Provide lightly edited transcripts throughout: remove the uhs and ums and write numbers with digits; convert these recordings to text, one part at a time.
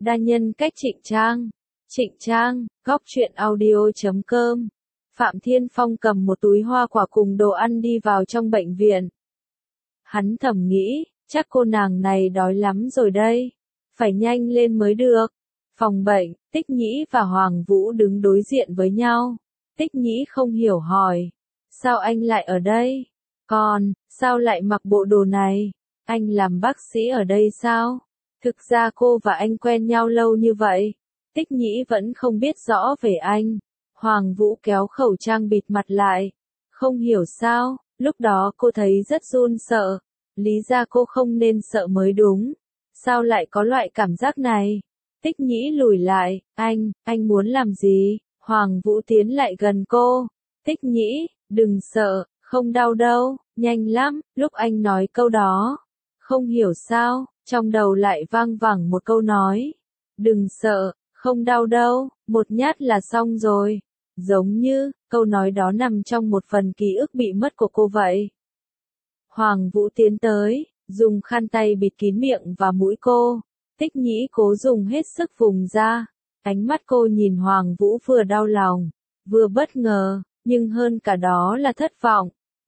Đa nhân cách Trịnh Trang. Trịnh Trang, góc truyện audio.com. Phạm Thiên Phong cầm một túi hoa quả cùng đồ ăn đi vào trong bệnh viện. Hắn thầm nghĩ, chắc cô nàng này đói lắm rồi đây. Phải nhanh lên mới được. Phòng bệnh, Tích Nhĩ và Hoàng Vũ đứng đối diện với nhau. Tích Nhĩ không hiểu hỏi. Sao anh lại ở đây? Còn, sao lại mặc bộ đồ này? Anh làm bác sĩ ở đây sao? Thực ra cô và anh quen nhau lâu như vậy. Tích Nhĩ vẫn không biết rõ về anh. Hoàng Vũ kéo khẩu trang bịt mặt lại. Không hiểu sao, lúc đó cô thấy rất run sợ. Lý ra cô không nên sợ mới đúng. Sao lại có loại cảm giác này? Tích Nhĩ lùi lại, anh muốn làm gì? Hoàng Vũ tiến lại gần cô. Tích Nhĩ, đừng sợ, không đau đâu, nhanh lắm. Lúc anh nói câu đó, không hiểu sao, trong đầu lại vang vẳng một câu nói. Đừng sợ, không đau đâu, một nhát là xong rồi. Giống như, câu nói đó nằm trong một phần ký ức bị mất của cô vậy. Hoàng Vũ tiến tới, dùng khăn tay bịt kín miệng và mũi cô. Tích Nhĩ cố dùng hết sức vùng ra. Ánh mắt cô nhìn Hoàng Vũ vừa đau lòng, vừa bất ngờ, nhưng hơn cả đó là thất vọng.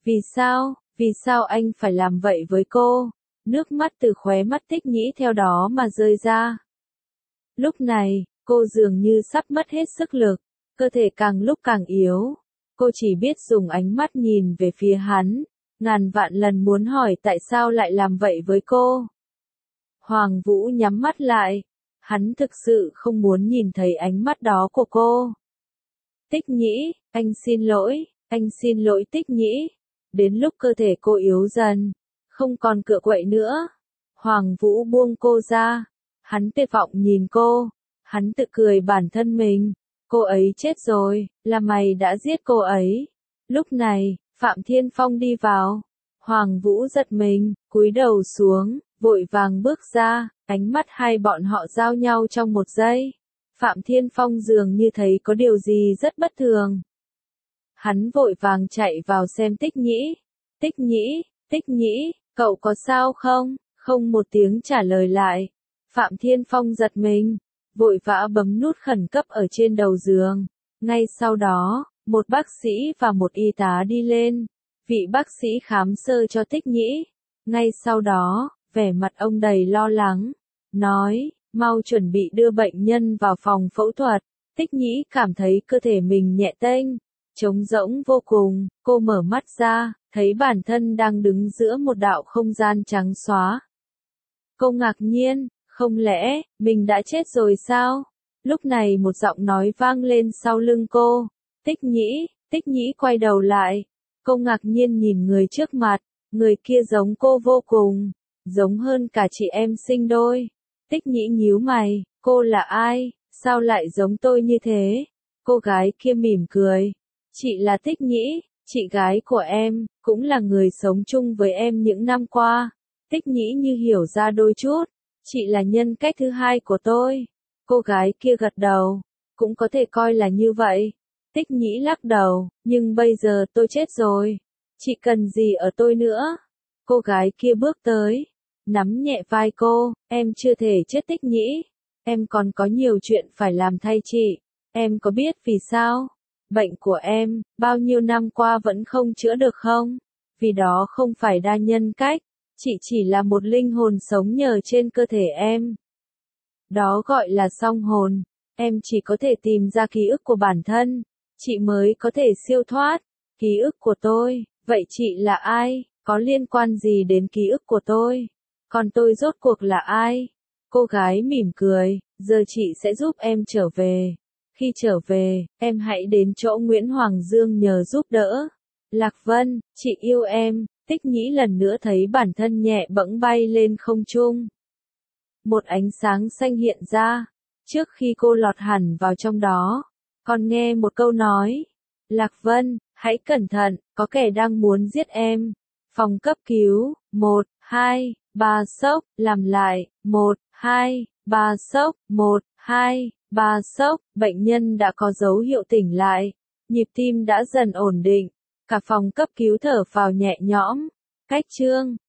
Vì sao anh phải làm vậy với cô? Nước mắt từ khóe mắt Tích Nhĩ theo đó mà rơi ra. Lúc này, cô dường như sắp mất hết sức lực, cơ thể càng lúc càng yếu. Cô chỉ biết dùng ánh mắt nhìn về phía hắn, ngàn vạn lần muốn hỏi tại sao lại làm vậy với cô. Hoàng Vũ nhắm mắt lại, hắn thực sự không muốn nhìn thấy ánh mắt đó của cô. Tích Nhĩ, anh xin lỗi Tích Nhĩ. Đến lúc cơ thể cô yếu dần, không còn cựa quậy nữa, Hoàng Vũ buông cô ra. Hắn tuyệt vọng nhìn cô, hắn tự cười bản thân mình. Cô ấy chết rồi, là mày đã giết cô ấy. Lúc này, Phạm Thiên Phong đi vào. Hoàng Vũ giật mình, cúi đầu xuống, vội vàng bước ra, ánh mắt hai bọn họ giao nhau trong một giây. Phạm Thiên Phong dường như thấy có điều gì rất bất thường. Hắn vội vàng chạy vào xem Tích Nhĩ. Tích Nhĩ, cậu có sao không? Không một tiếng trả lời lại. Phạm Thiên Phong giật mình, vội vã bấm nút khẩn cấp ở trên đầu giường. Ngay sau đó, một bác sĩ và một y tá đi lên. Vị bác sĩ khám sơ cho Tích Nhĩ. Ngay sau đó, vẻ mặt ông đầy lo lắng, nói, mau chuẩn bị đưa bệnh nhân vào phòng phẫu thuật. Tích Nhĩ cảm thấy cơ thể mình nhẹ tênh, trống rỗng vô cùng. Cô mở mắt ra, thấy bản thân đang đứng giữa một đạo không gian trắng xóa. Cô ngạc nhiên, không lẽ, mình đã chết rồi sao? Lúc này một giọng nói vang lên sau lưng cô. Tích Nhĩ quay đầu lại. Cô ngạc nhiên nhìn người trước mặt, người kia giống cô vô cùng, giống hơn cả chị em sinh đôi. Tích Nhĩ nhíu mày, cô là ai, sao lại giống tôi như thế? Cô gái kia mỉm cười, chị là Tích Nhĩ, chị gái của em, cũng là người sống chung với em những năm qua. Tích Nhĩ như hiểu ra đôi chút, chị là nhân cách thứ hai của tôi. Cô gái kia gật đầu, cũng có thể coi là như vậy. Tích Nhĩ lắc đầu, nhưng bây giờ tôi chết rồi. Chị cần gì ở tôi nữa? Cô gái kia bước tới, nắm nhẹ vai cô, em chưa thể chết Tích Nhĩ. Em còn có nhiều chuyện phải làm thay chị. Em có biết vì sao? Bệnh của em, bao nhiêu năm qua vẫn không chữa được không? Vì đó không phải đa nhân cách. Chị chỉ là một linh hồn sống nhờ trên cơ thể em. Đó gọi là song hồn. Em chỉ có thể tìm ra ký ức của bản thân. Chị mới có thể siêu thoát. Ký ức của tôi, vậy chị là ai? Có liên quan gì đến ký ức của tôi? Còn tôi rốt cuộc là ai? Cô gái mỉm cười, giờ chị sẽ giúp em trở về. Khi trở về, em hãy đến chỗ Nguyễn Hoàng Dương nhờ giúp đỡ. Lạc Vân, chị yêu em. Tích Nhĩ lần nữa thấy bản thân nhẹ bẫng bay lên không trung. Một ánh sáng xanh hiện ra. Trước khi cô lọt hẳn vào trong đó, còn nghe một câu nói. Lạc Vân, hãy cẩn thận, có kẻ đang muốn giết em. Phòng cấp cứu, 1, 2, 3 sốc, làm lại, 1, 2, 3 sốc, 1, 2, 3 sốc, bệnh nhân đã có dấu hiệu tỉnh lại, nhịp tim đã dần ổn định, cả phòng cấp cứu thở phào nhẹ nhõm. Cách chương